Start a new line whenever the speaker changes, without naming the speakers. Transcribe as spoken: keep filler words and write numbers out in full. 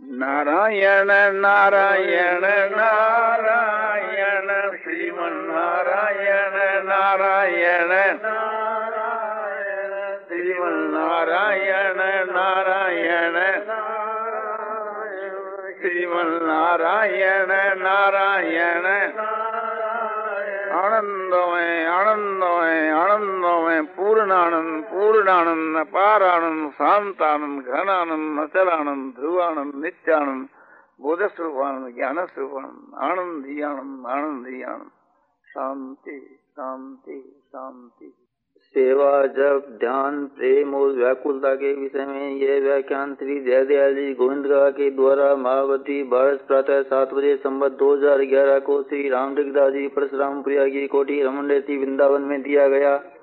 नारायण नारायण नारायण श्रीमन नारायण नारायण नारायण श्रीमन नारायण नारायण श्रीमन नारायण नारायण आनंदमय आनंदमय आनंदमय पूर्णानंद पूर्णानंद अपारानंद शांतानंद घनानंद अचलानंद ध्रुवानंद नित्यानंद बोधस्वरूपानंद ज्ञान स्वरूपानंद आनंदी आनंद आनंदी आनंद शांति शांति शांति। सेवा जप ध्यान प्रेम और व्याकुलता के विषय में यह व्याख्यान श्री जयदयाल जी गोविंदगा के द्वारा महावती भारत प्रातः सात बजे संवत दो हजार ग्यारह को श्री रामकृष्णदास जी परशुरामपुरिया की कोठी रमन वृंदावन में दिया गया।